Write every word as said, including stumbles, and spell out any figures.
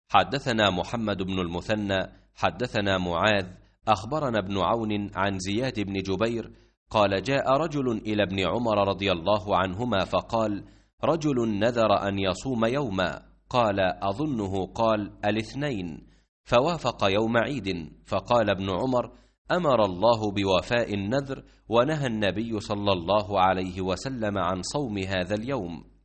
حدثنا محمد بن المثنى حدثنا معاذ أخبرنا ابن عون عن زياد بن جبير قال جاء رجل إلى ابن عمر رضي الله عنهما فقال رجل نذر أن يصوم يوما، قال أظنه قال الاثنين، فوافق يوم عيد، فقال ابن عمر أمر الله بوفاء النذر ونهى النبي صلى الله عليه وسلم عن صوم هذا اليوم.